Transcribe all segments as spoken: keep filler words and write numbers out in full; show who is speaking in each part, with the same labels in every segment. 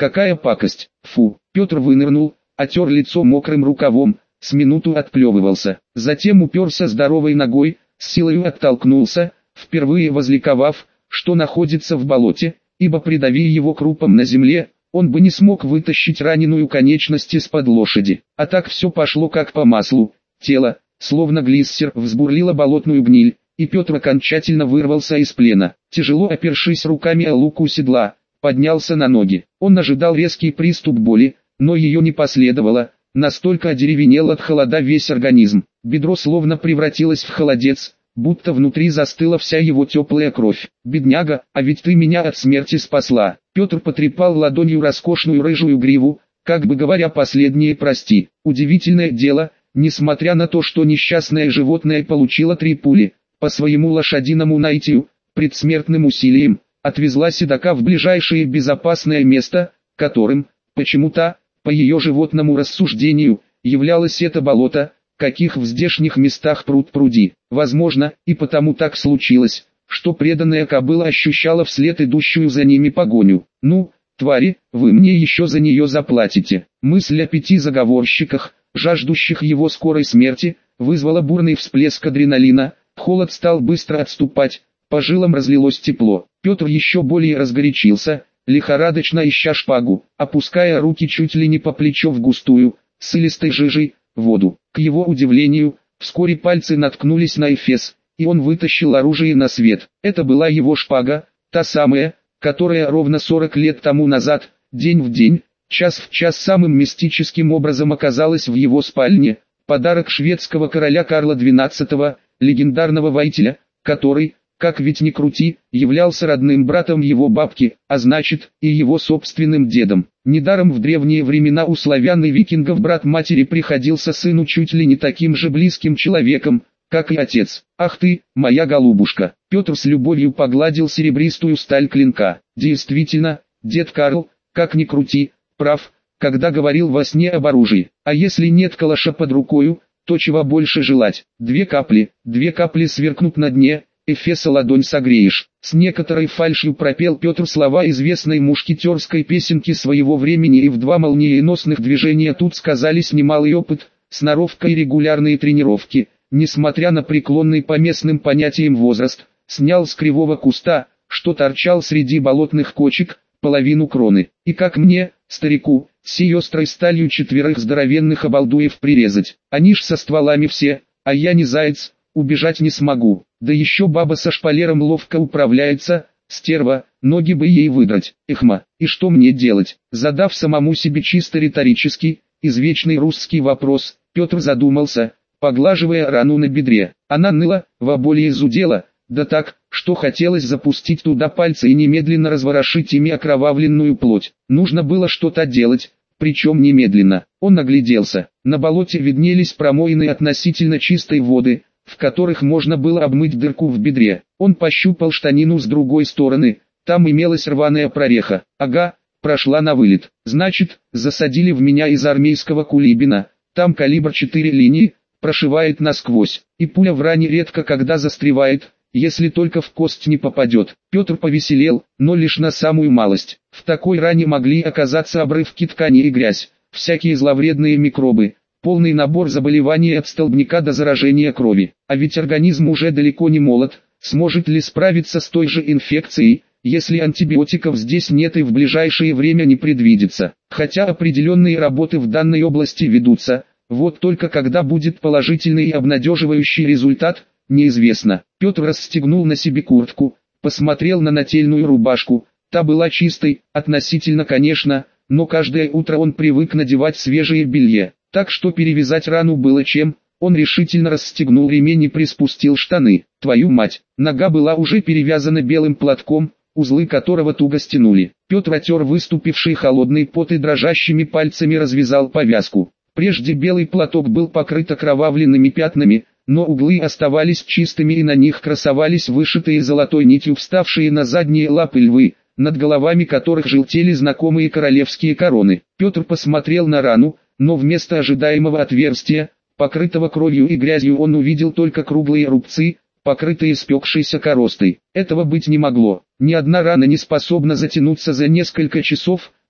Speaker 1: Какая пакость! Фу! Петр вынырнул, отер лицо мокрым рукавом, с минуту отплевывался. Затем уперся здоровой ногой, с силою оттолкнулся, впервые возликовав, что находится в болоте, ибо придави его крупом на земле, он бы не смог вытащить раненую конечность из-под лошади. А так все пошло как по маслу. Тело, словно глиссер, взбурлило болотную гниль, и Петр окончательно вырвался из плена. Тяжело опершись руками о луку седла, поднялся на ноги. Он ожидал резкий приступ боли, но ее не последовало, настолько одеревенел от холода весь организм. Бедро словно превратилось в холодец, будто внутри застыла вся его теплая кровь. «Бедняга, а ведь ты меня от смерти спасла!» Петр потрепал ладонью роскошную рыжую гриву, как бы говоря последнее «прости». Удивительное дело, несмотря на то, что несчастное животное получило три пули, по своему лошадиному наитию, предсмертным усилием, отвезла седока в ближайшее безопасное место, которым, почему-то, по ее животному рассуждению, являлось это болото, каких в здешних местах пруд-пруди. Возможно, и потому так случилось, что преданная кобыла ощущала вслед идущую за ними погоню. «Ну, твари, вы мне еще за нее заплатите». Мысль о пяти заговорщиках, жаждущих его скорой смерти, вызвала бурный всплеск адреналина, холод стал быстро отступать, по жилам разлилось тепло. Петр еще более разгорячился, лихорадочно ища шпагу, опуская руки чуть ли не по плечо в густую, с илистой жижей, воду. К его удивлению, вскоре пальцы наткнулись на эфес, и он вытащил оружие на свет. Это была его шпага, та самая, которая ровно сорок лет тому назад, день в день, час в час самым мистическим образом оказалась в его спальне, подарок шведского короля Карла двенадцатого, легендарного воителя, который, как ведь ни крути, являлся родным братом его бабки, а значит, и его собственным дедом. Недаром в древние времена у славян и викингов брат матери приходился сыну чуть ли не таким же близким человеком, как и отец. «Ах ты, моя голубушка!» Петр с любовью погладил серебристую сталь клинка. Действительно, дед Карл, как ни крути, прав, когда говорил во сне об оружии. А если нет калаша под рукою, то чего больше желать? Две капли, две капли сверкнут на дне, эфеса ладонь согреешь. С некоторой фальшью пропел Петр слова известной мушкетерской песенки своего времени, и в два молниеносных движения тут сказались немалый опыт, сноровка и регулярные тренировки. Несмотря на преклонный по местным понятиям возраст, снял с кривого куста, что торчал среди болотных кочек, половину кроны. И как мне, старику, сей острой сталью четверых здоровенных обалдуев прирезать. Они ж со стволами все, а я не заяц, убежать не смогу. Да еще баба со шпалером ловко управляется, стерва, ноги бы ей выдрать. Эхма, и что мне делать? Задав самому себе чисто риторический, извечный русский вопрос, Петр задумался, поглаживая рану на бедре. Она ныла, во боли изудела, да так, что хотелось запустить туда пальцы и немедленно разворошить ими окровавленную плоть. Нужно было что-то делать, причем немедленно. Он огляделся. На болоте виднелись промоины относительно чистой воды, в которых можно было обмыть дырку в бедре. Он пощупал штанину с другой стороны, там имелась рваная прореха. Ага, прошла на вылет. Значит, засадили в меня из армейского кулибина, там калибр четыре линии, прошивает насквозь, и пуля в ране редко когда застревает, если только в кость не попадет. Петр повеселел, но лишь на самую малость. В такой ране могли оказаться обрывки ткани и грязь, всякие зловредные микробы, полный набор заболеваний от столбняка до заражения крови. А ведь организм уже далеко не молод, сможет ли справиться с той же инфекцией, если антибиотиков здесь нет и в ближайшее время не предвидится. Хотя определенные работы в данной области ведутся, вот только когда будет положительный и обнадеживающий результат, неизвестно. Петр расстегнул на себе куртку, посмотрел на нательную рубашку, та была чистой, относительно конечно, но каждое утро он привык надевать свежее белье, так что перевязать рану было чем. Он решительно расстегнул ремень и приспустил штаны. Твою мать, нога была уже перевязана белым платком, узлы которого туго стянули. Петр отер выступивший холодный пот и дрожащими пальцами развязал повязку. Прежде белый платок был покрыт окровавленными пятнами, но углы оставались чистыми и на них красовались вышитые золотой нитью вставшие на задние лапы львы, над головами которых желтели знакомые королевские короны. Петр посмотрел на рану, но вместо ожидаемого отверстия, покрытого кровью и грязью, он увидел только круглые рубцы, покрытые спекшейся коростой. Этого быть не могло. Ни одна рана не способна затянуться за несколько часов,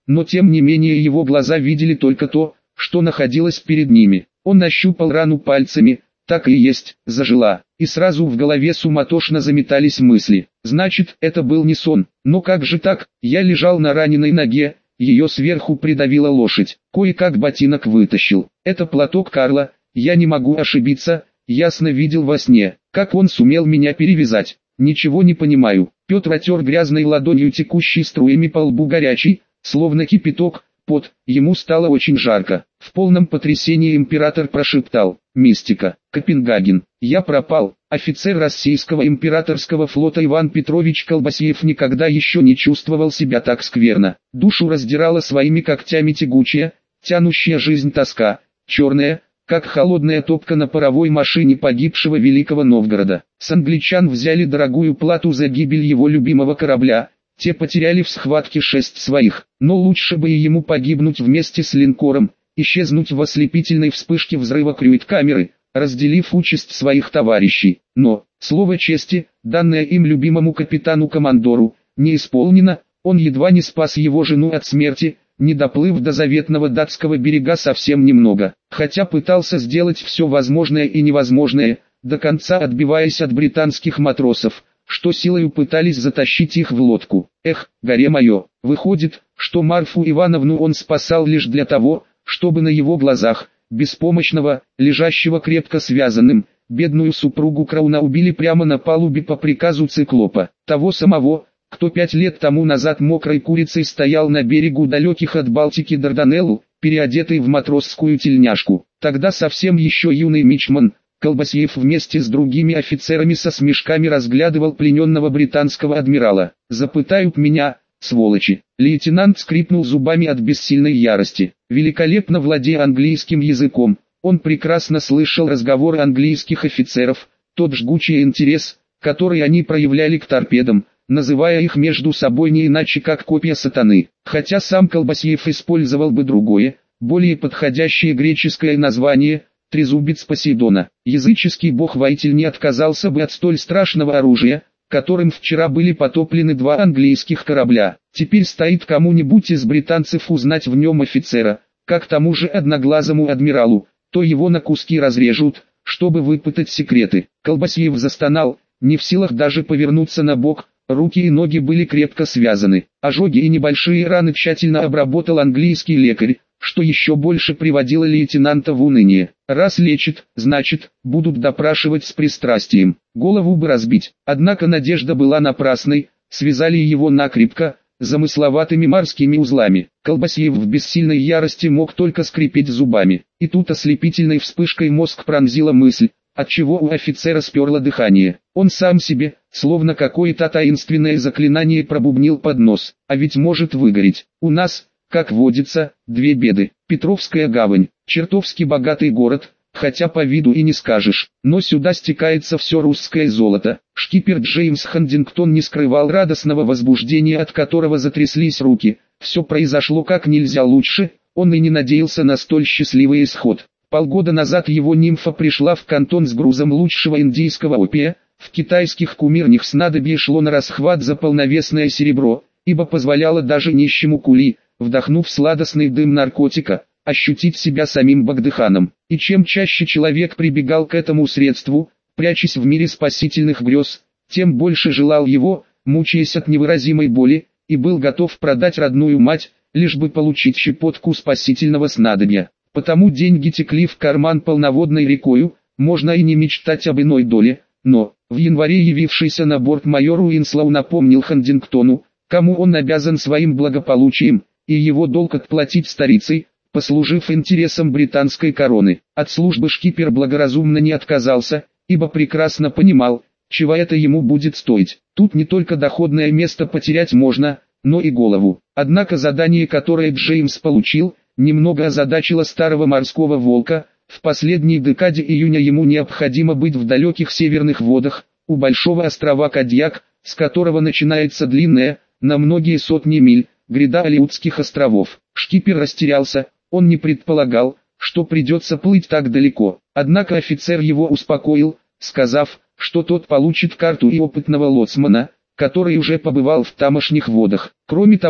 Speaker 1: но тем не менее его глаза видели только то, что находилось перед ними. Он нащупал рану пальцами, так и есть, зажила, и сразу в голове суматошно заметались мысли. Значит, это был не сон, но как же так, я лежал на раненой ноге, ее сверху придавила лошадь, кое-как ботинок вытащил. Это платок Карла, я не могу ошибиться, ясно видел во сне, как он сумел меня перевязать. Ничего не понимаю. Петр отер грязной ладонью текущий струями по лбу горячий, словно кипяток, пот, ему стало очень жарко. В полном потрясении император прошептал: «Мистика, Копенгаген, я пропал». Офицер российского императорского флота Иван Петрович Колбасеев никогда еще не чувствовал себя так скверно. Душу раздирала своими когтями тягучая, тянущая жизнь тоска, черная, как холодная топка на паровой машине погибшего Великого Новгорода. С англичан взяли дорогую плату за гибель его любимого корабля, те потеряли в схватке шесть своих, но лучше бы и ему погибнуть вместе с линкором, исчезнуть в ослепительной вспышке взрыва крюит-камеры, разделив участь своих товарищей. Но, слово чести, данное им любимому капитану-командору, не исполнено, он едва не спас его жену от смерти, не доплыв до заветного датского берега совсем немного, хотя пытался сделать все возможное и невозможное, до конца отбиваясь от британских матросов, что силою пытались затащить их в лодку. Эх, горе мое, выходит, что Марфу Ивановну он спасал лишь для того, чтобы на его глазах, беспомощного, лежащего крепко связанным, бедную супругу Крауна убили прямо на палубе по приказу Циклопа, того самого, кто пять лет тому назад мокрой курицей стоял на берегу далеких от Балтики Дарданеллу, переодетый в матросскую тельняшку. Тогда совсем еще юный мичман, Колбасеев вместе с другими офицерами со смешками разглядывал плененного британского адмирала. «Запытают меня, сволочи!» Лейтенант скрипнул зубами от бессильной ярости. Великолепно владея английским языком, он прекрасно слышал разговоры английских офицеров, тот жгучий интерес, который они проявляли к торпедам, называя их между собой не иначе как копия сатаны. Хотя сам Колбасеев использовал бы другое, более подходящее греческое название – трезубец Посейдона. Языческий бог-воитель не отказался бы от столь страшного оружия, которым вчера были потоплены два английских корабля. Теперь стоит кому-нибудь из британцев узнать в нем офицера, как тому же одноглазому адмиралу, то его на куски разрежут, чтобы выпытать секреты. Колбасеев застонал, не в силах даже повернуться на бок, руки и ноги были крепко связаны. Ожоги и небольшие раны тщательно обработал английский лекарь, что еще больше приводило лейтенанта в уныние. Раз лечит, значит, будут допрашивать с пристрастием. Голову бы разбить. Однако надежда была напрасной, связали его накрепко, замысловатыми морскими узлами. Колбасеев в бессильной ярости мог только скрипеть зубами. И тут ослепительной вспышкой мозг пронзила мысль, отчего у офицера сперло дыхание. Он сам себе, словно какое-то таинственное заклинание, пробубнил под нос. А ведь может выгореть. У нас, как водится, две беды. Петровская гавань, чертовски богатый город, хотя по виду и не скажешь, но сюда стекается все русское золото. Шкипер Джеймс Хандингтон не скрывал радостного возбуждения, от которого затряслись руки. Все произошло как нельзя лучше, он и не надеялся на столь счастливый исход. Полгода назад его нимфа пришла в Кантон с грузом лучшего индийского опия, в китайских кумирных снадобье шло на расхват за полновесное серебро, ибо позволяло даже нищему кули, вдохнув сладостный дым наркотика, ощутить себя самим Багдыханом. И чем чаще человек прибегал к этому средству, прячась в мире спасительных грез, тем больше желал его, мучаясь от невыразимой боли, и был готов продать родную мать, лишь бы получить щепотку спасительного снадобья. Потому деньги текли в карман полноводной рекою, можно и не мечтать об иной доле, но, в январе явившийся на борт майор Уинслоу напомнил Хандингтону, кому он обязан своим благополучием, и его долг отплатить старицей, послужив интересам британской короны. От службы шкипер благоразумно не отказался, ибо прекрасно понимал, чего это ему будет стоить. Тут не только доходное место потерять можно, но и голову. Однако задание, которое Джеймс получил, немного озадачило старого морского волка. В последней декаде июня ему необходимо быть в далеких северных водах, у большого острова Кадьяк, с которого начинается длинная, на многие сотни миль, гряда Алиутских островов. Шкипер растерялся, он не предполагал, что придется плыть так далеко. Однако офицер его успокоил, сказав, что тот получит карту и опытного лоцмана, который уже побывал в тамошних водах. Кроме того,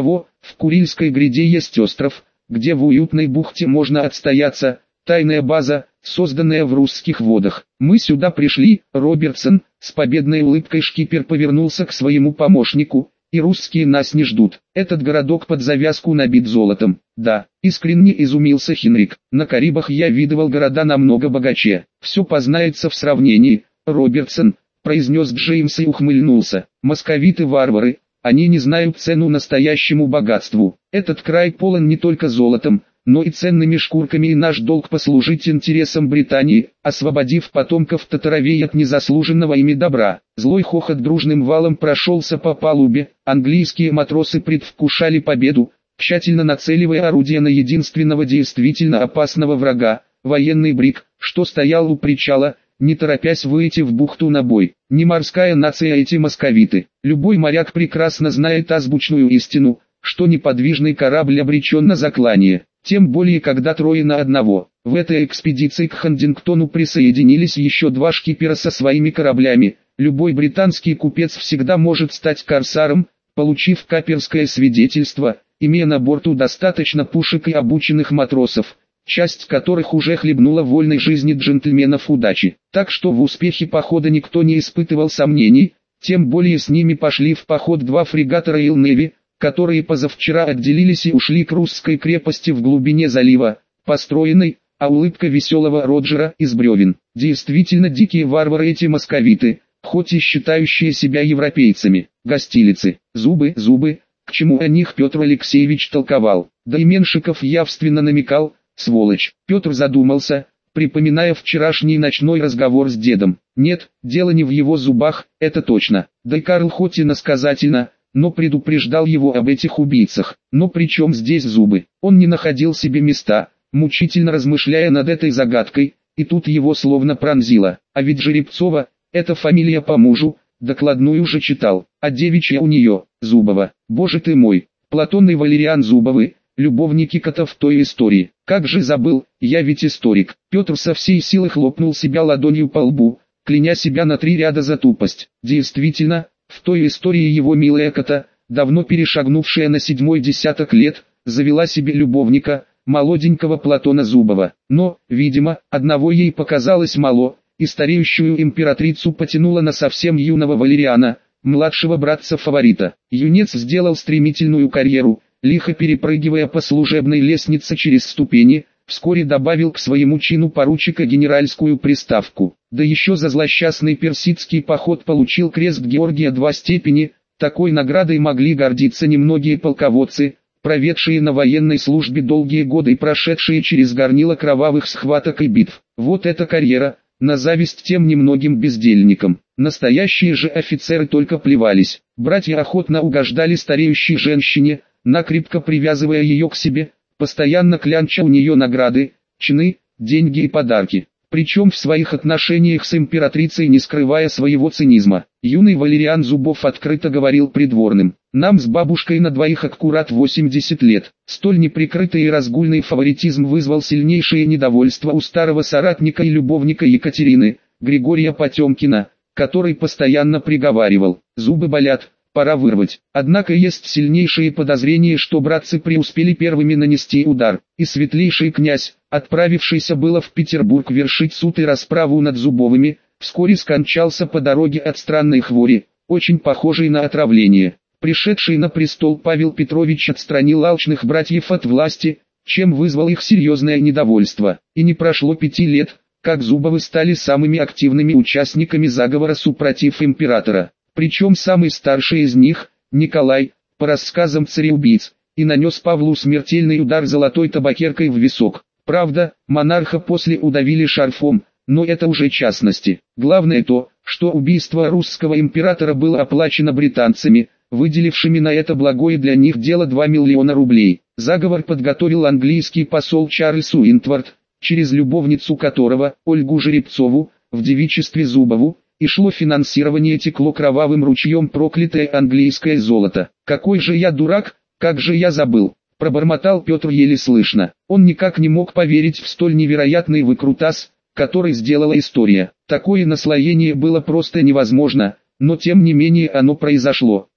Speaker 1: В Курильской гряде есть остров, где в уютной бухте можно отстояться, тайная база, созданная в русских водах. Мы сюда пришли, Робертсон, с победной улыбкой шкипер повернулся к своему помощнику, и русские нас не ждут. Этот городок под завязку набит золотом. Да, искренне изумился Хенрик. На Карибах я видывал города намного богаче. Все познается в сравнении, Робертсон, произнес Джеймс и ухмыльнулся. Московиты-варвары, они не знают цену настоящему богатству. Этот край полон не только золотом, но и ценными шкурками, и наш долг послужить интересам Британии, освободив потомков татаровей от незаслуженного ими добра. Злой хохот дружным валом прошелся по палубе, английские матросы предвкушали победу, тщательно нацеливая орудия на единственного действительно опасного врага, военный бриг, что стоял у причала, не торопясь выйти в бухту на бой. Не морская нация эти московиты. Любой моряк прекрасно знает азбучную истину, что неподвижный корабль обречен на заклание. Тем более когда трое на одного. В этой экспедиции к Хантингтону присоединились еще два шкипера со своими кораблями. Любой британский купец всегда может стать корсаром, получив каперское свидетельство, имея на борту достаточно пушек и обученных матросов, часть которых уже хлебнула вольной жизни джентльменов удачи. Так что в успехе похода никто не испытывал сомнений, тем более с ними пошли в поход два фрегата Royal Navy, которые позавчера отделились и ушли к русской крепости в глубине залива, построенной, а улыбка веселого Роджера из бревен. Действительно дикие варвары эти московиты, хоть и считающие себя европейцами. Гостилицы, зубы, зубы, к чему о них Петр Алексеевич толковал. Да и Меншиков явственно намекал, сволочь. Петр задумался, припоминая вчерашний ночной разговор с дедом. Нет, дело не в его зубах, это точно. Да и Карл хоть и насказательно, но предупреждал его об этих убийцах. Но при чем здесь зубы? Он не находил себе места, мучительно размышляя над этой загадкой, и тут его словно пронзило. А ведь Жеребцова, это фамилия по мужу, докладную же читал, а девичья у нее, Зубова. Боже ты мой, Платон и Валериан Зубовы, любовники кота в той истории. Как же забыл, я ведь историк. Петр со всей силы хлопнул себя ладонью по лбу, кляня себя на три ряда за тупость. Действительно, в той истории его милая кота, давно перешагнувшая на седьмой десяток лет, завела себе любовника, молоденького Платона Зубова. Но, видимо, одного ей показалось мало, и стареющую императрицу потянула на совсем юного Валериана, младшего братца-фаворита. Юнец сделал стремительную карьеру, лихо перепрыгивая по служебной лестнице через ступени, вскоре добавил к своему чину поручика генеральскую приставку. Да еще за злосчастный персидский поход получил крест Георгия два степени. Такой наградой могли гордиться немногие полководцы, проведшие на военной службе долгие годы и прошедшие через горнило кровавых схваток и битв. Вот эта карьера, на зависть тем немногим бездельникам. Настоящие же офицеры только плевались. Братья охотно угождали стареющей женщине, накрепко привязывая ее к себе, постоянно клянча у нее награды, чины, деньги и подарки. Причем в своих отношениях с императрицей не скрывая своего цинизма. Юный Валериан Зубов открыто говорил придворным: «Нам с бабушкой на двоих аккурат восемьдесят лет». Столь неприкрытый и разгульный фаворитизм вызвал сильнейшее недовольство у старого соратника и любовника Екатерины, Григория Потемкина, который постоянно приговаривал: «Зубы болят, пора вырвать». Однако есть сильнейшие подозрения, что братцы преуспели первыми нанести удар, и светлейший князь, отправившийся было в Петербург вершить суд и расправу над Зубовыми, вскоре скончался по дороге от странной хвори, очень похожей на отравление. Пришедший на престол Павел Петрович отстранил алчных братьев от власти, чем вызвал их серьезное недовольство. И не прошло пяти лет, как Зубовы стали самыми активными участниками заговора супротив императора. Причем самый старший из них, Николай, по рассказам цареубийц, и нанес Павлу смертельный удар золотой табакеркой в висок. Правда, монарха после удавили шарфом, но это уже частности. Главное то, что убийство русского императора было оплачено британцами, выделившими на это благое для них дело два миллиона рублей. Заговор подготовил английский посол Чарльз Уинтвард, через любовницу которого, Ольгу Жеребцову, в девичестве Зубову, и шло финансирование, текло кровавым ручьем проклятое английское золото. «Какой же я дурак, как же я забыл!» — пробормотал Петр еле слышно. Он никак не мог поверить в столь невероятный выкрутас, который сделала история. Такое наслоение было просто невозможно, но тем не менее оно произошло.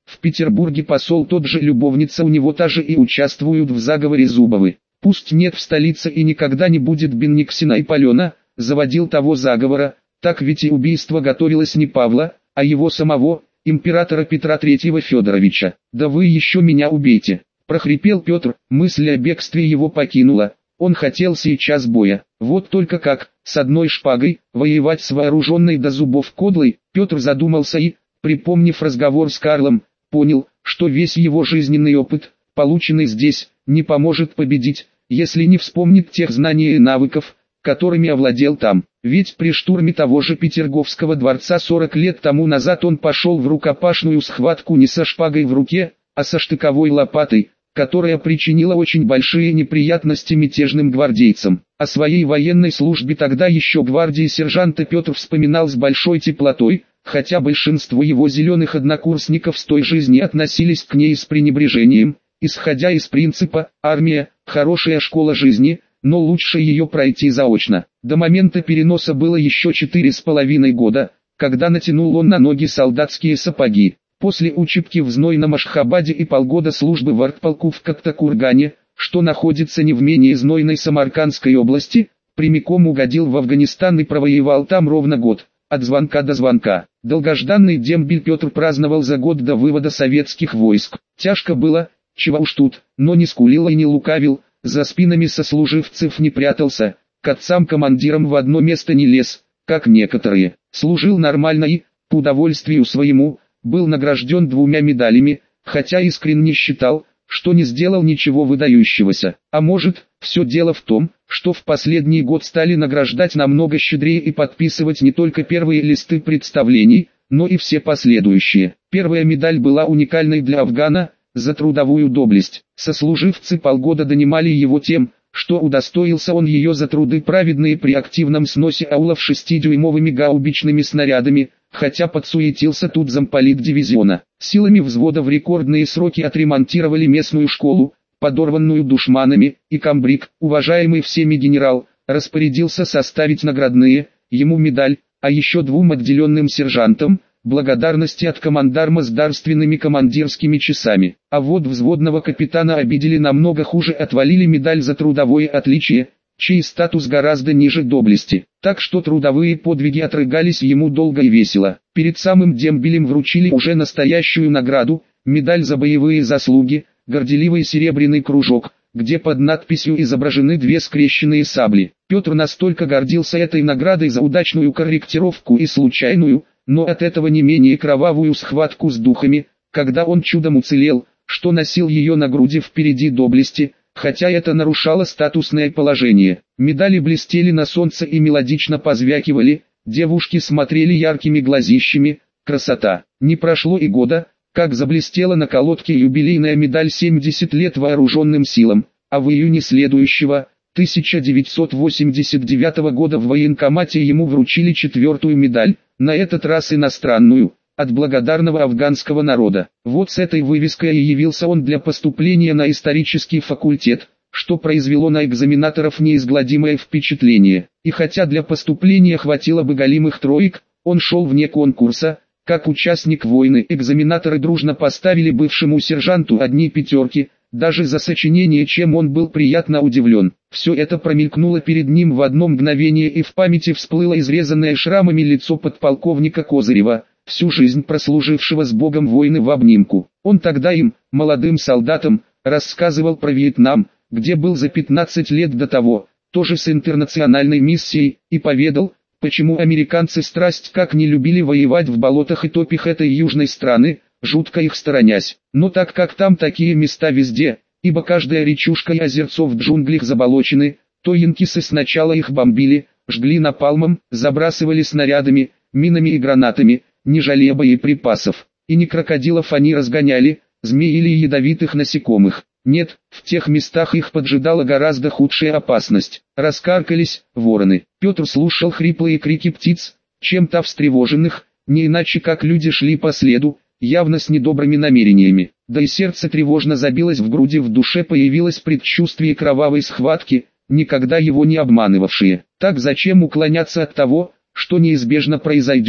Speaker 1: В Петербурге посол тот же, любовница у него та же, и участвуют в заговоре Зубовы. Пусть нет в столице и никогда не будет Бенниксена и Полена, заводил того заговора, так ведь и убийство готовилось не Павла, а его самого, императора Петра Третьего Федоровича. «Да вы еще меня убейте!» – прохрипел Петр, мысль о бегстве его покинула. Он хотел сейчас боя. Вот только как, с одной шпагой, воевать с вооруженной до зубов кодлой. Петр задумался и, припомнив разговор с Карлом, понял, что весь его жизненный опыт, полученный здесь, не поможет победить, если не вспомнит тех знаний и навыков, которыми овладел там. Ведь при штурме того же Петерговского дворца сорок лет тому назад он пошел в рукопашную схватку не со шпагой в руке, а со штыковой лопатой, которая причинила очень большие неприятности мятежным гвардейцам. О своей военной службе тогда еще гвардии сержанта Петр вспоминал с большой теплотой, хотя большинство его зеленых однокурсников с той жизни относились к ней с пренебрежением, исходя из принципа «армия – хорошая школа жизни», но лучше ее пройти заочно. До момента переноса было еще четыре с половиной года, когда натянул он на ноги солдатские сапоги. После учебки в знойном Ашхабаде и полгода службы в артполку в Коктакургане, что находится не в менее знойной Самаркандской области, прямиком угодил в Афганистан и провоевал там ровно год, от звонка до звонка. Долгожданный дембель Петр праздновал за год до вывода советских войск. Тяжко было, чего уж тут, но не скулил и не лукавил, за спинами сослуживцев не прятался, к отцам-командирам в одно место не лез, как некоторые. Служил нормально и, по удовольствию своему, был награжден двумя медалями, хотя искренне считал, что не сделал ничего выдающегося. А может, все дело в том, что в последний год стали награждать намного щедрее и подписывать не только первые листы представлений, но и все последующие. Первая медаль была уникальной для Афгана, за трудовую доблесть. Сослуживцы полгода донимали его тем, что удостоился он ее за труды праведные при активном сносе аулов шестидюймовыми гаубичными снарядами, хотя подсуетился тут замполит дивизиона. Силами взвода в рекордные сроки отремонтировали местную школу, подорванную душманами, и комбриг, уважаемый всеми генерал, распорядился составить наградные, ему медаль, а еще двум отделенным сержантам, благодарности от командарма с дарственными командирскими часами. А вот взводного капитана обидели намного хуже, отвалили медаль за трудовое отличие, чей статус гораздо ниже доблести. Так что трудовые подвиги отрыгались ему долго и весело. Перед самым дембелем вручили уже настоящую награду, медаль за боевые заслуги, горделивый серебряный кружок, где под надписью изображены две скрещенные сабли. Петр настолько гордился этой наградой за удачную корректировку и случайную, но от этого не менее кровавую схватку с духами, когда он чудом уцелел, что носил ее на груди впереди доблести, хотя это нарушало статусное положение. Медали блестели на солнце и мелодично позвякивали, девушки смотрели яркими глазищами, красота. Не прошло и года, как заблестела на колодке юбилейная медаль семьдесят лет вооруженным силам, а в июне следующего, тысяча девятьсот восемьдесят девятого года в военкомате ему вручили четвертую медаль, на этот раз иностранную, от благодарного афганского народа. Вот с этой вывеской и явился он для поступления на исторический факультет, что произвело на экзаменаторов неизгладимое впечатление. И хотя для поступления хватило бы голимых троек, он шел вне конкурса, как участник войны. Экзаменаторы дружно поставили бывшему сержанту одни пятерки, даже за сочинение, чем он был приятно удивлен. Все это промелькнуло перед ним в одно мгновение, и в памяти всплыло изрезанное шрамами лицо подполковника Козырева, всю жизнь прослужившего с Богом войны в обнимку. Он тогда им, молодым солдатам, рассказывал про Вьетнам, где был за пятнадцать лет до того, тоже с интернациональной миссией, и поведал, почему американцы страсть как не любили воевать в болотах и топях этой южной страны, жутко их сторонясь. Но так как там такие места везде, ибо каждая речушка и озерцо в джунглях заболочены, то янкисы сначала их бомбили, жгли напалмом, забрасывали снарядами, минами и гранатами, не жалея боеприпасов. И не крокодилов они разгоняли, змей или ядовитых насекомых. Нет, в тех местах их поджидала гораздо худшая опасность. Раскаркались вороны. Петр слушал хриплые крики птиц, чем-то встревоженных, не иначе как люди шли по следу, явно с недобрыми намерениями. Да и сердце тревожно забилось в груди, в душе появилось предчувствие кровавой схватки, никогда его не обманывавшее. Так зачем уклоняться от того, что неизбежно произойдет?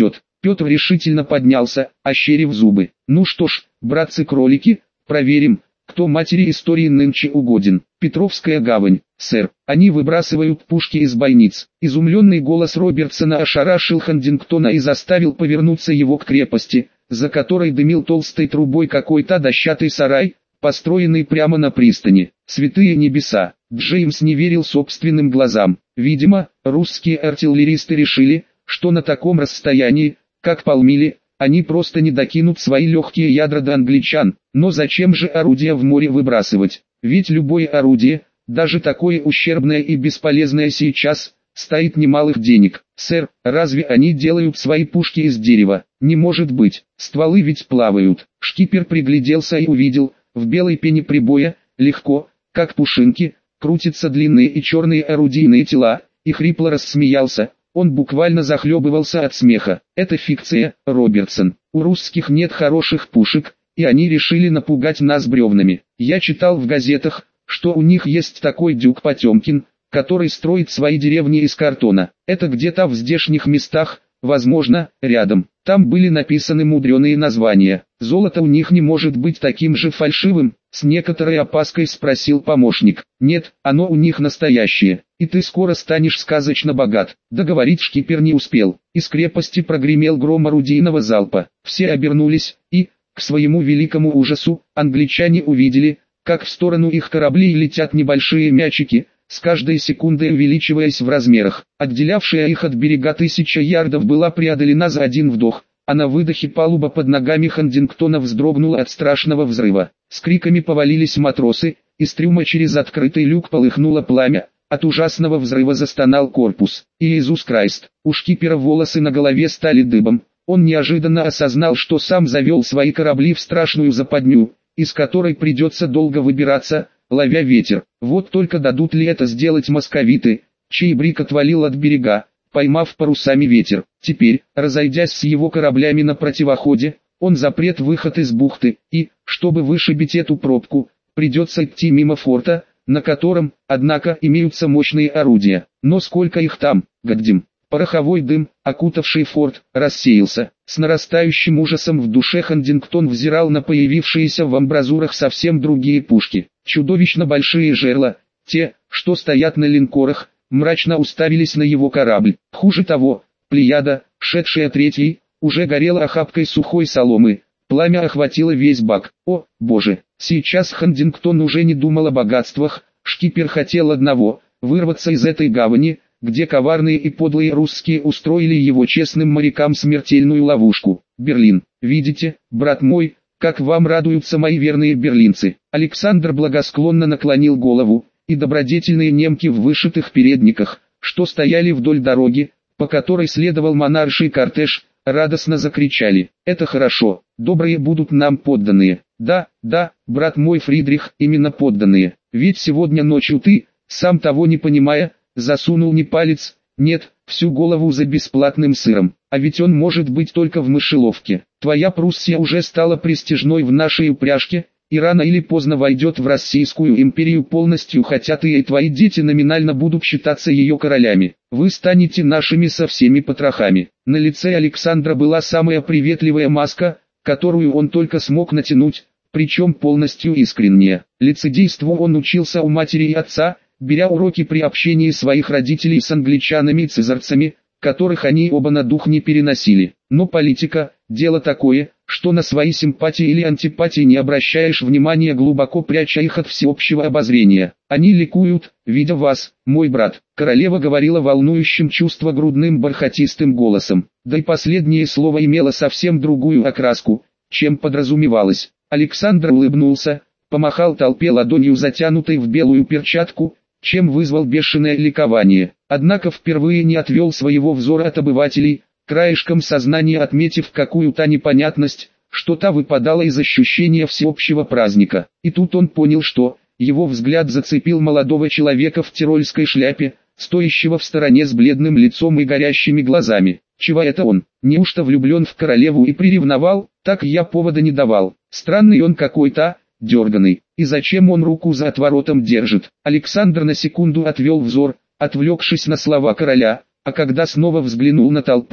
Speaker 1: Петр решительно поднялся, ощерив зубы. Ну что ж, братцы-кролики, проверим, кто матери истории нынче угоден. Петровская гавань, сэр. Они выбрасывают пушки из бойниц. Изумленный голос Робертсона ошарашил Хантингтона и заставил повернуться его к крепости, за которой дымил толстой трубой какой-то дощатый сарай, построенный прямо на пристани. Святые небеса! Джеймс не верил собственным глазам. Видимо, русские артиллеристы решили, что на таком расстоянии, как полмили, они просто не докинут свои легкие ядра до англичан. Но зачем же орудия в море выбрасывать? Ведь любое орудие, даже такое ущербное и бесполезное сейчас, стоит немалых денег. Сэр, разве они делают свои пушки из дерева? Не может быть, стволы ведь плавают. Шкипер пригляделся и увидел, в белой пене прибоя, легко, как пушинки, крутятся длинные и черные орудийные тела, и хрипло рассмеялся. Он буквально захлебывался от смеха. Это фикция, Робертсон. У русских нет хороших пушек, и они решили напугать нас бревнами. Я читал в газетах, что у них есть такой дюк Потемкин, который строит свои деревни из картона. Это где-то в здешних местах, возможно, рядом. Там были написаны мудреные названия. Золото у них не может быть таким же фальшивым, с некоторой опаской спросил помощник. Нет, оно у них настоящее, и ты скоро станешь сказочно богат. Договорить шкипер не успел. Из крепости прогремел гром орудийного залпа. Все обернулись, и, к своему великому ужасу, англичане увидели, как в сторону их кораблей летят небольшие мячики, с каждой секундой увеличиваясь в размерах. Отделявшая их от берега тысяча ярдов была преодолена за один вдох, а на выдохе палуба под ногами Хантингтона вздрогнула от страшного взрыва. С криками повалились матросы, из трюма через открытый люк полыхнуло пламя, от ужасного взрыва застонал корпус. Иисус Христ! У шкипера волосы на голове стали дыбом. Он неожиданно осознал, что сам завел свои корабли в страшную западню, из которой придется долго выбираться, ловя ветер. Вот только дадут ли это сделать московиты, чей брик отвалил от берега, поймав парусами ветер. Теперь, разойдясь с его кораблями на противоходе, он запрет выход из бухты, и, чтобы вышибить эту пробку, придется идти мимо форта, на котором, однако, имеются мощные орудия. Но сколько их там, Гдим? Пороховой дым, окутавший форт, рассеялся. С нарастающим ужасом в душе Хантингтон взирал на появившиеся в амбразурах совсем другие пушки. Чудовищно большие жерла, те, что стоят на линкорах, мрачно уставились на его корабль. Хуже того, Плеяда, шедшая третьей, уже горела охапкой сухой соломы. Пламя охватило весь бак. О, боже, сейчас Хантингтон уже не думал о богатствах. Шкипер хотел одного – вырваться из этой гавани, где коварные и подлые русские устроили его честным морякам смертельную ловушку. Берлин. Видите, брат мой, как вам радуются мои верные берлинцы. Александр благосклонно наклонил голову, и добродетельные немки в вышитых передниках, что стояли вдоль дороги, по которой следовал монарший кортеж, радостно закричали: «Это хорошо, добрые будут нам подданные». Да, да, брат мой Фридрих, именно подданные. Ведь сегодня ночью ты, сам того не понимая, засунул не палец, нет, всю голову за бесплатным сыром. А ведь он может быть только в мышеловке. Твоя Пруссия уже стала престижной в нашей упряжке, и рано или поздно войдет в Российскую империю полностью, хотя ты и твои дети номинально будут считаться ее королями. Вы станете нашими со всеми потрохами. На лице Александра была самая приветливая маска, которую он только смог натянуть, причем полностью искренне. Лицедейству он учился у матери и отца, беря уроки при общении своих родителей с англичанами и цезарцами, которых они оба на дух не переносили. Но политика – дело такое, что на свои симпатии или антипатии не обращаешь внимания, глубоко пряча их от всеобщего обозрения. Они ликуют, видя вас, мой брат. Королева говорила волнующим чувство грудным бархатистым голосом. Да и последнее слово имело совсем другую окраску, чем подразумевалось. Александр улыбнулся, помахал толпе ладонью, затянутой в белую перчатку, чем вызвал бешеное ликование. Однако впервые не отвел своего взора от обывателей, краешком сознания отметив какую-то непонятность, что та выпадала из ощущения всеобщего праздника. И тут он понял, что его взгляд зацепил молодого человека в тирольской шляпе, стоящего в стороне с бледным лицом и горящими глазами. Чего это он? Неужто влюблен в королеву и приревновал? Так я повода не давал. Странный он какой-то, дерганый. И зачем он руку за отворотом держит? Александр на секунду отвел взор, отвлекшись на слова короля, а когда снова взглянул на толпу,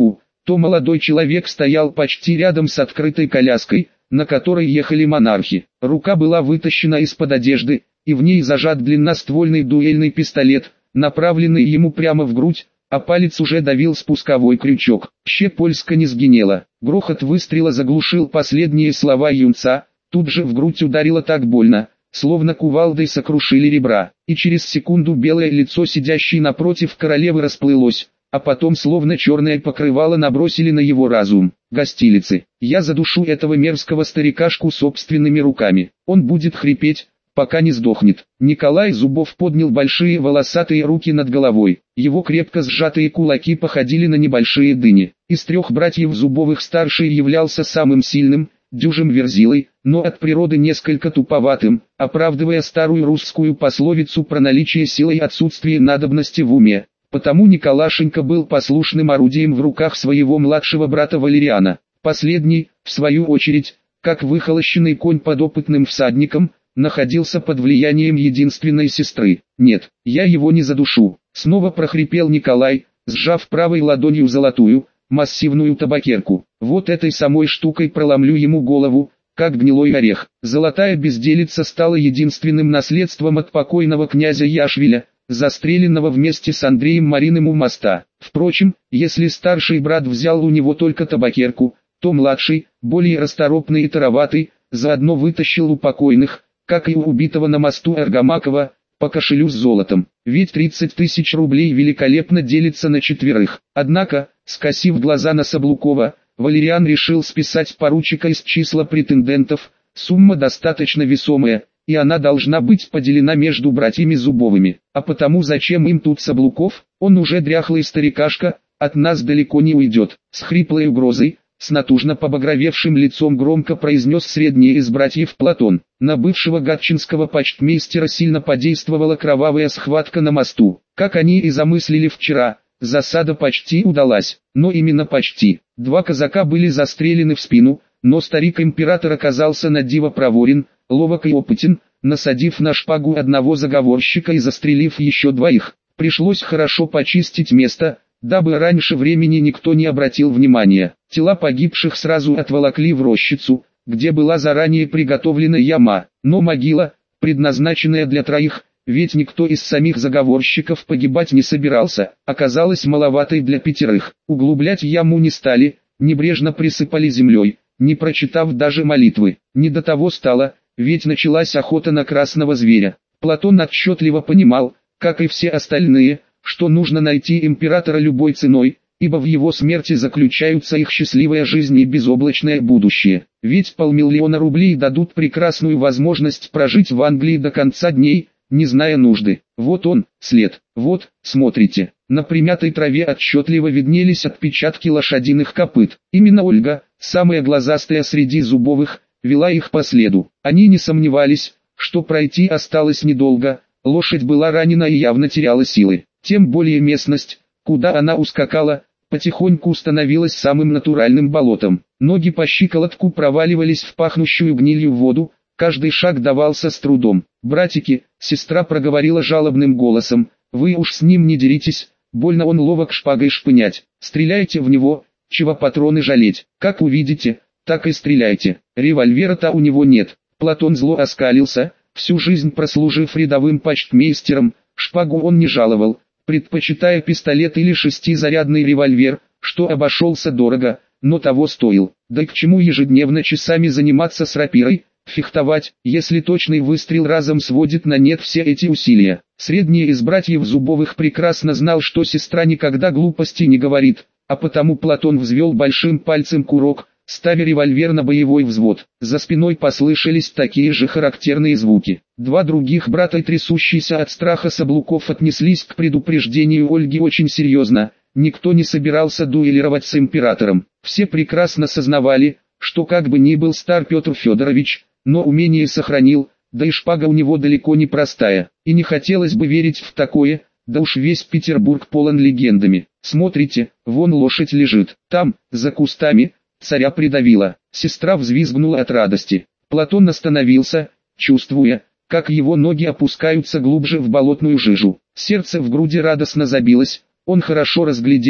Speaker 1: то молодой человек стоял почти рядом с открытой коляской, на которой ехали монархи. Рука была вытащена из-под одежды, и в ней зажат длинноствольный дуэльный пистолет, направленный ему прямо в грудь, а палец уже давил спусковой крючок. Щепольска не сгинела. Грохот выстрела заглушил последние слова юнца, тут же в грудь ударило так больно, словно кувалдой сокрушили ребра, и через секунду белое лицо сидящей напротив королевы расплылось, а потом словно черное покрывало набросили на его разум. Гостилицы. Я задушу этого мерзкого старикашку собственными руками. Он будет хрипеть, пока не сдохнет. Николай Зубов поднял большие волосатые руки над головой. Его крепко сжатые кулаки походили на небольшие дыни. Из трех братьев Зубовых старший являлся самым сильным, дюжим верзилой, но от природы несколько туповатым, оправдывая старую русскую пословицу про наличие силы и отсутствие надобности в уме. Потому Николашенька был послушным орудием в руках своего младшего брата Валериана. Последний, в свою очередь, как выхолощенный конь под опытным всадником, находился под влиянием единственной сестры. «Нет, я его не задушу», — снова прохрипел Николай, сжав правой ладонью золотую, массивную табакерку. «Вот этой самой штукой проломлю ему голову, как гнилой орех». Золотая безделица стала единственным наследством от покойного князя Яшвиля, застреленного вместе с Андреем Мариным у моста. Впрочем, если старший брат взял у него только табакерку, то младший, более расторопный и тароватый, заодно вытащил у покойных, как и у убитого на мосту Аргамакова, по кошелю с золотом. Ведь тридцать тысяч рублей великолепно делится на четверых. Однако, скосив глаза на Саблукова, Валериан решил списать поручика из числа претендентов. Сумма достаточно весомая, и она должна быть поделена между братьями Зубовыми. А потому зачем им тут Саблуков? Он уже дряхлый старикашка, от нас далеко не уйдет. С хриплой угрозой, с натужно побагровевшим лицом громко произнес средний из братьев Платон. На бывшего гатчинского почтмейстера сильно подействовала кровавая схватка на мосту. Как они и замыслили вчера, засада почти удалась, но именно почти. Два казака были застрелены в спину, но старик-император оказался на диво проворен, ловок и опытен, насадив на шпагу одного заговорщика и застрелив еще двоих. Пришлось хорошо почистить место, дабы раньше времени никто не обратил внимания. Тела погибших сразу отволокли в рощицу, где была заранее приготовлена яма, но могила, предназначенная для троих, ведь никто из самих заговорщиков погибать не собирался, оказалась маловатой для пятерых. Углублять яму не стали, небрежно присыпали землей, не прочитав даже молитвы. Не до того стало, ведь началась охота на красного зверя. Платон отчетливо понимал, как и все остальные, что нужно найти императора любой ценой, ибо в его смерти заключаются их счастливая жизнь и безоблачное будущее. Ведь полмиллиона рублей дадут прекрасную возможность прожить в Англии до конца дней, не зная нужды. Вот он, след. Вот, смотрите, на примятой траве отчетливо виднелись отпечатки лошадиных копыт. Именно Ольга, самая глазастая среди Зубовых, вела их по следу. Они не сомневались, что пройти осталось недолго, лошадь была ранена и явно теряла силы. Тем более местность, куда она ускакала, потихоньку становилась самым натуральным болотом. Ноги по щиколотку проваливались в пахнущую гнилью воду, каждый шаг давался с трудом. «Братики», сестра проговорила жалобным голосом, «вы уж с ним не деритесь, больно он ловок шпагой шпынять. Стреляйте в него, чего патроны жалеть. Как увидите, так и стреляйте. Револьвера-то у него нет». Платон зло оскалился, всю жизнь прослужив рядовым почтмейстером, шпагу он не жаловал, предпочитая пистолет или шестизарядный револьвер, что обошелся дорого, но того стоил. Да и к чему ежедневно часами заниматься с рапирой, фехтовать, если точный выстрел разом сводит на нет все эти усилия. Средний из братьев Зубовых прекрасно знал, что сестра никогда глупости не говорит, а потому Платон взвел большим пальцем курок, ставя револьвер на боевой взвод. За спиной послышались такие же характерные звуки. Два других брата, трясущиеся от страха Саблуков, отнеслись к предупреждению Ольги очень серьезно. Никто не собирался дуэлировать с императором. Все прекрасно сознавали, что как бы ни был стар Петр Федорович, но умение сохранил, да и шпага у него далеко не простая. И не хотелось бы верить в такое, да уж весь Петербург полон легендами. Смотрите, вон лошадь лежит, там, за кустами, царя придавила. Сестра взвизгнула от радости. Платон остановился, чувствуя, как его ноги опускаются глубже в болотную жижу. Сердце в груди радостно забилось, он хорошо разглядел,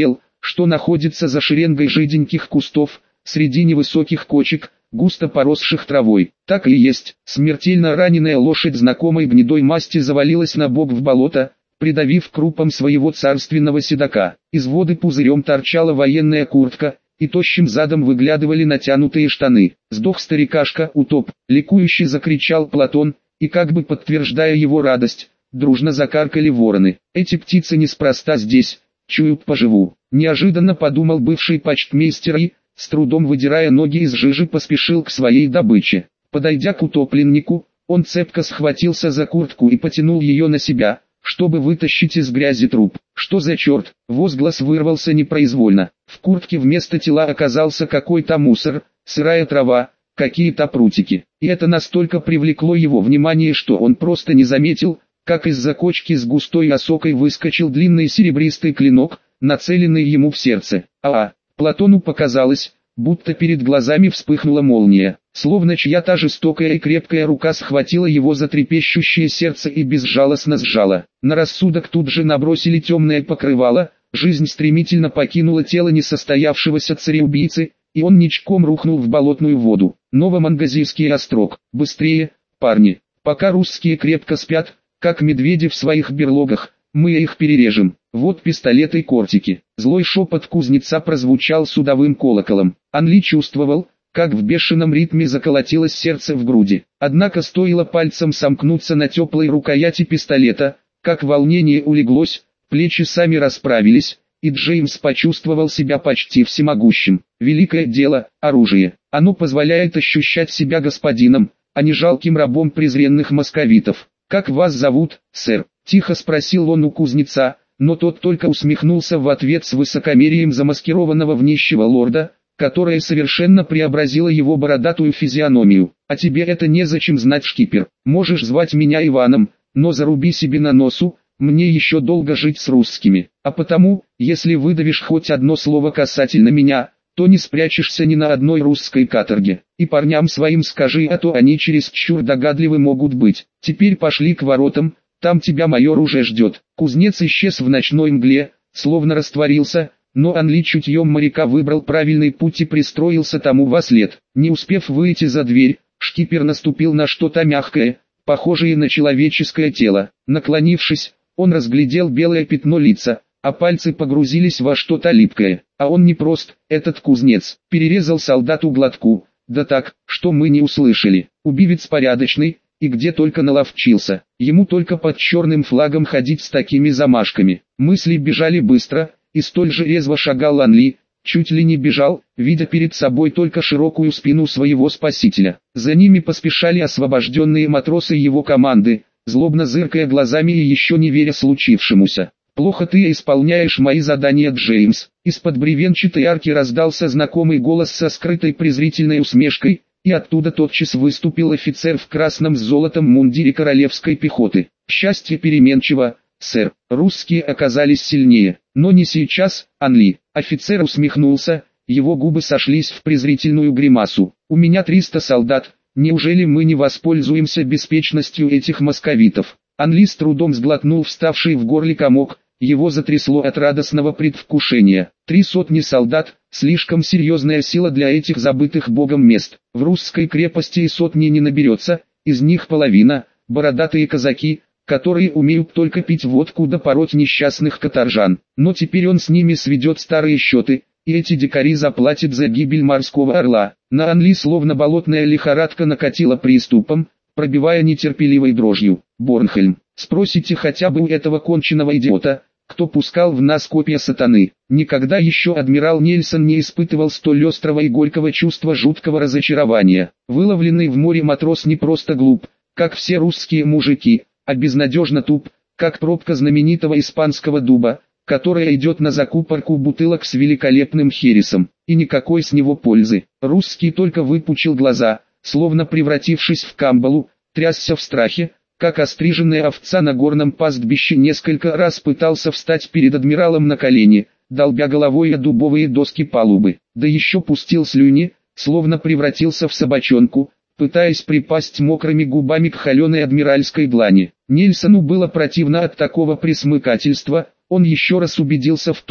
Speaker 1: что находится за шеренгой жиденьких кустов, среди невысоких кочек, густо поросших травой. Так и есть, смертельно раненая лошадь знакомой гнедой масти завалилась на бок в болото, придавив крупом своего царственного седока. Из воды пузырем торчала военная куртка, и тощим задом выглядывали натянутые штаны. «Сдох старикашка, утоп!» — ликующе закричал Платон, и как бы подтверждая его радость, дружно закаркали вороны. «Эти птицы неспроста здесь, чуют поживу». Неожиданно подумал бывший почтмейстер и, с трудом выдирая ноги из жижи, поспешил к своей добыче. Подойдя к утопленнику, он цепко схватился за куртку и потянул ее на себя, чтобы вытащить из грязи труп. «Что за черт?» — возглас вырвался непроизвольно. В куртке вместо тела оказался какой-то мусор, сырая трава, какие-то прутики. И это настолько привлекло его внимание, что он просто не заметил, как из-за кочки с густой осокой выскочил длинный серебристый клинок, нацеленный ему в сердце. А-а! Платону показалось, будто перед глазами вспыхнула молния, словно чья-то жестокая и крепкая рука схватила его за трепещущее сердце и безжалостно сжала. На рассудок тут же набросили темное покрывало, жизнь стремительно покинула тело несостоявшегося цареубийцы, и он ничком рухнул в болотную воду. Новомангазийский острог. Быстрее, парни, пока русские крепко спят, как медведи в своих берлогах, мы их перережем. Вот пистолеты и кортики. Злой шепот кузнеца прозвучал судовым колоколом. Анли чувствовал, как в бешеном ритме заколотилось сердце в груди. Однако стоило пальцем сомкнуться на теплой рукояти пистолета, как волнение улеглось, плечи сами расправились, и Джеймс почувствовал себя почти всемогущим. Великое дело – оружие. Оно позволяет ощущать себя господином, а не жалким рабом презренных московитов. «Как вас зовут, сэр?» – тихо спросил он у кузнеца, но тот только усмехнулся в ответ с высокомерием замаскированного в нищего лорда, которое совершенно преобразило его бородатую физиономию. «А тебе это незачем знать, шкипер. Можешь звать меня Иваном, но заруби себе на носу, мне еще долго жить с русскими. А потому, если выдавишь хоть одно слово касательно меня, то не спрячешься ни на одной русской каторге. И парням своим скажи, а то они чересчур догадливы могут быть. Теперь пошли к воротам, там тебя майор уже ждет». Кузнец исчез в ночной мгле, словно растворился, но Анли чутьем моряка выбрал правильный путь и пристроился тому во след. Не успев выйти за дверь, шкипер наступил на что-то мягкое, похожее на человеческое тело. Наклонившись, он разглядел белое пятно лица, а пальцы погрузились во что-то липкое. А он не прост, этот кузнец. Перерезал солдату глотку, да так, что мы не услышали. Убивец порядочный, и где только наловчился. Ему только под черным флагом ходить с такими замашками. Мысли бежали быстро, и столь же резво шагал Анли, чуть ли не бежал, видя перед собой только широкую спину своего спасителя. За ними поспешали освобожденные матросы его команды, злобно зыркая глазами и еще не веря случившемуся. «Плохо ты исполняешь мои задания, Джеймс». Из-под бревенчатой арки раздался знакомый голос со скрытой презрительной усмешкой, и оттуда тотчас выступил офицер в красном с золотом мундире королевской пехоты. «Счастье переменчиво, сэр. Русские оказались сильнее, но не сейчас, Анли». Офицер усмехнулся, его губы сошлись в презрительную гримасу. «У меня триста солдат, неужели мы не воспользуемся беспечностью этих московитов?» Анли с трудом сглотнул вставший в горле комок, его затрясло от радостного предвкушения. Три сотни солдат, слишком серьезная сила для этих забытых богом мест. В русской крепости и сотни не наберется, из них половина – бородатые казаки, которые умеют только пить водку да пороть несчастных каторжан. Но теперь он с ними сведет старые счеты, и эти дикари заплатят за гибель морского орла. На Анли словно болотная лихорадка накатила приступом, пробивая нетерпеливой дрожью. «Борнхельм, спросите хотя бы у этого конченого идиота, кто пускал в нас копья сатаны». Никогда еще адмирал Нельсон не испытывал столь острого и горького чувства жуткого разочарования. Выловленный в море матрос не просто глуп, как все русские мужики, а безнадежно туп, как пробка знаменитого испанского дуба, которая идет на закупорку бутылок с великолепным хересом, и никакой с него пользы. Русский только выпучил глаза, словно превратившись в камбалу, трясся в страхе, как остриженная овца на горном пастбище, несколько раз пытался встать перед адмиралом на колени, долбя головой о дубовые доски палубы, да еще пустил слюни, словно превратился в собачонку, пытаясь припасть мокрыми губами к холеной адмиральской длани. Нельсону было противно от такого пресмыкательства, он еще раз убедился в том,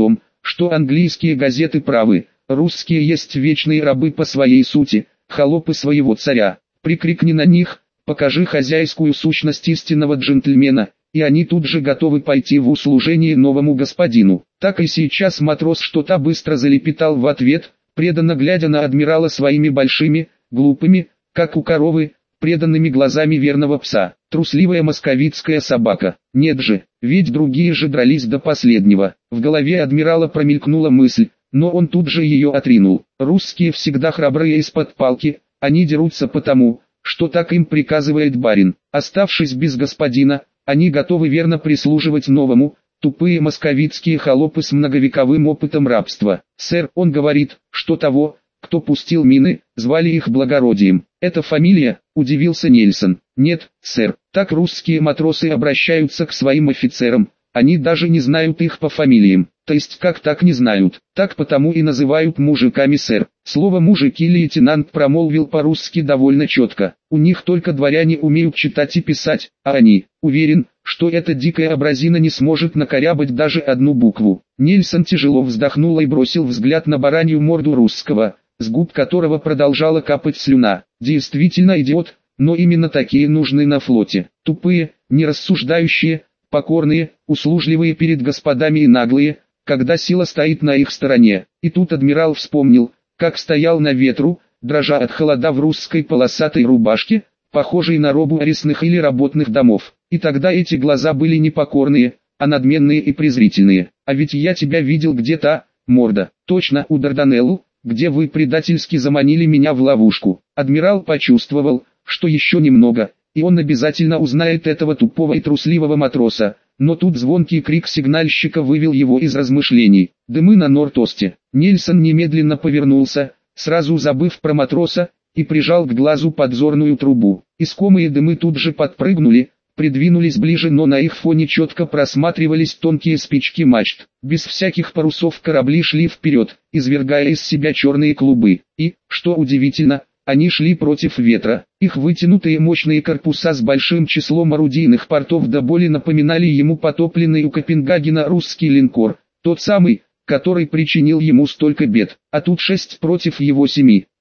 Speaker 1: что английские газеты правы, русские есть вечные рабы по своей сути, холопы своего царя. Прикрикни на них, покажи хозяйскую сущность истинного джентльмена, и они тут же готовы пойти в услужение новому господину. Так и сейчас матрос что-то быстро залепетал в ответ, преданно глядя на адмирала своими большими, глупыми, как у коровы, преданными глазами верного пса. Трусливая московитская собака. Нет же, ведь другие же дрались до последнего. В голове адмирала промелькнула мысль, но он тут же ее отринул. Русские всегда храбрые из-под палки, они дерутся потому, что так им приказывает барин. Оставшись без господина, они готовы верно прислуживать новому, тупые московитские холопы с многовековым опытом рабства. Сэр, он говорит, что того, кто пустил мины, звали их благородием. Это фамилия, удивился Нельсон. Нет, сэр, так русские матросы обращаются к своим офицерам, они даже не знают их по фамилиям. То есть как так не знают? Так потому и называют мужиками, сэр. Слово «мужики» лейтенант промолвил по-русски довольно четко. У них только дворяне умеют читать и писать, а они, уверен, что эта дикая образина не сможет накорябать даже одну букву. Нельсон тяжело вздохнул и бросил взгляд на баранью морду русского, с губ которого продолжала капать слюна. Действительно идиот, но именно такие нужны на флоте. Тупые, нерассуждающие, покорные, услужливые перед господами и наглые, когда сила стоит на их стороне. И тут адмирал вспомнил, как стоял на ветру, дрожа от холода в русской полосатой рубашке, похожей на робу арестных или работных домов. И тогда эти глаза были не покорные, а надменные и презрительные. А ведь я тебя видел где-то, морда. Точно, у Дарданеллу, где вы предательски заманили меня в ловушку. Адмирал почувствовал, что еще немного, и он обязательно узнает этого тупого и трусливого матроса. Но тут звонкий крик сигнальщика вывел его из размышлений. Дымы на Норд-Осте. Нельсон немедленно повернулся, сразу забыв про матроса, и прижал к глазу подзорную трубу. Искомые дымы тут же подпрыгнули, придвинулись ближе, но на их фоне четко просматривались тонкие спички мачт. Без всяких парусов корабли шли вперед, извергая из себя черные клубы. И, что удивительно, они шли против ветра. Их вытянутые мощные корпуса с большим числом орудийных портов до боли напоминали ему потопленный у Копенгагена русский линкор, тот самый, который причинил ему столько бед. А тут шесть против его семи.